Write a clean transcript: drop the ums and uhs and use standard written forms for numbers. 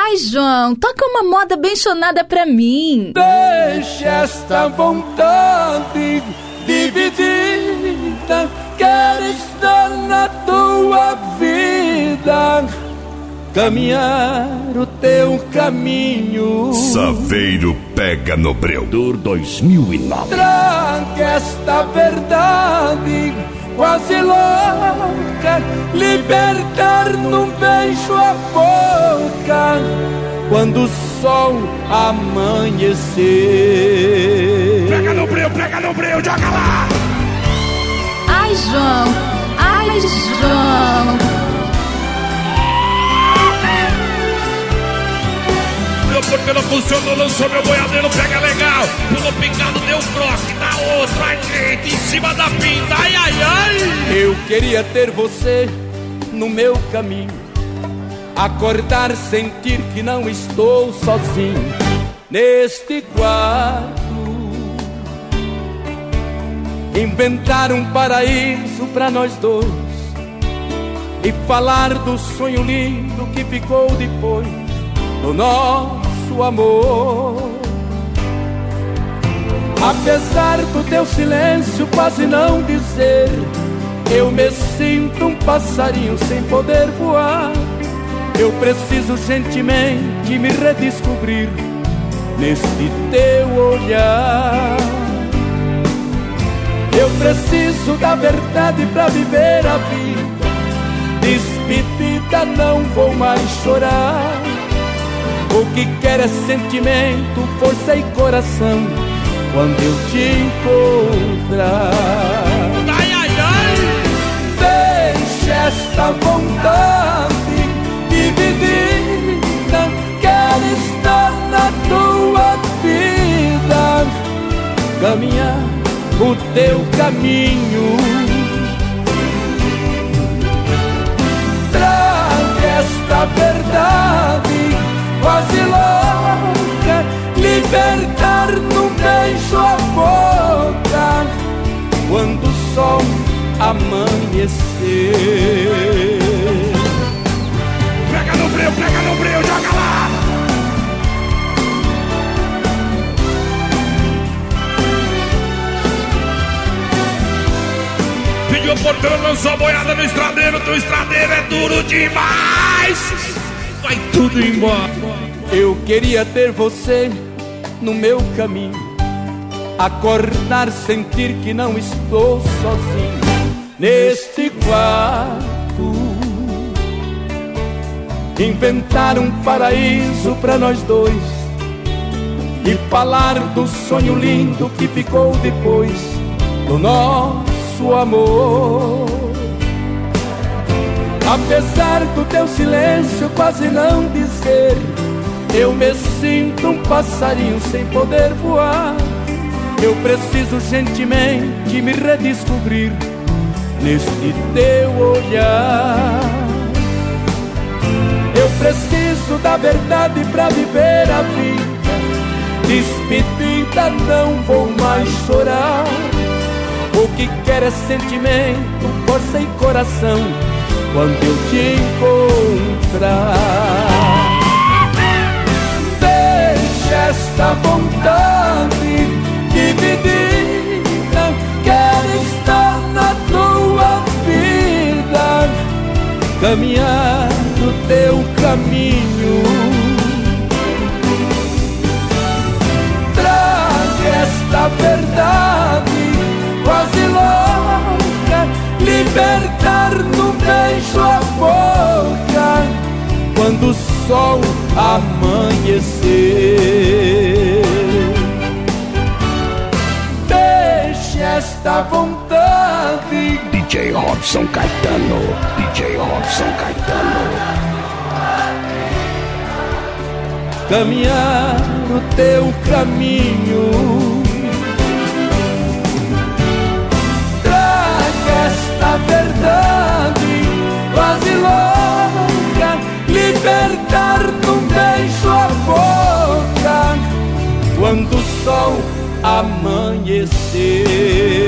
Ai, João, toca uma moda bem chonada pra mim. Deixa esta vontade dividida, quero estar na tua vida, caminhar o teu caminho. Saveiro pega no breu. Dor 2009. Traga esta verdade quase louca, libertar num beijo a boca, quando o sol amanhecer. Pega no breu, joga lá! Ai, João, ai, João. Porque não funcionou, lançou meu boiadeiro, pega legal. Pulou pingado, deu croque, dá outro, à direita, em cima da pinta, ai, ai, ai. Eu queria ter você no meu caminho, acordar, sentir que não estou sozinho neste quarto, inventar um paraíso pra nós dois e falar do sonho lindo que ficou depois do nosso amor. Apesar do teu silêncio quase não dizer, eu me sinto um passarinho sem poder voar. Eu preciso gentilmente me redescobrir neste teu olhar. Eu preciso da verdade pra viver a vida. Despedida, não vou mais chorar. O que quero é sentimento, força e coração quando eu te encontrar. Ai, ai, ai. Deixa esta vontade dividida, quero estar na tua vida, caminhar o teu caminho. Traga esta verdade quase louca, libertar num beijo a boca, quando o sol amanhecer. Pega no breu, joga lá! Pediu porteiro, lançou a boiada no estradeiro, teu estradeiro é duro demais! Vai tudo embora. Eu queria ter você no meu caminho, acordar, sentir que não estou sozinho neste quarto, inventar um paraíso pra nós dois e falar do sonho lindo que ficou depois do nosso amor. Apesar do teu silêncio quase não dizer, eu me sinto um passarinho sem poder voar. Eu preciso gentilmente me redescobrir neste teu olhar. Eu preciso da verdade pra viver a vida. Despedida, não vou mais chorar. O que quero é sentimento, força e coração quando eu te encontrar. Deixa esta vontade dividida, quero estar na tua vida, caminhar no teu caminho. Traga esta verdade quase louca, libertar num beijo a boca, quando o sol amanhecer. Deixe esta vontade. DJ Robson Caetano, DJ Robson Caetano. Caminhar no teu caminho. Traga esta verdade quase louca, libertar num beijo a boca, quando o sol amanhecer.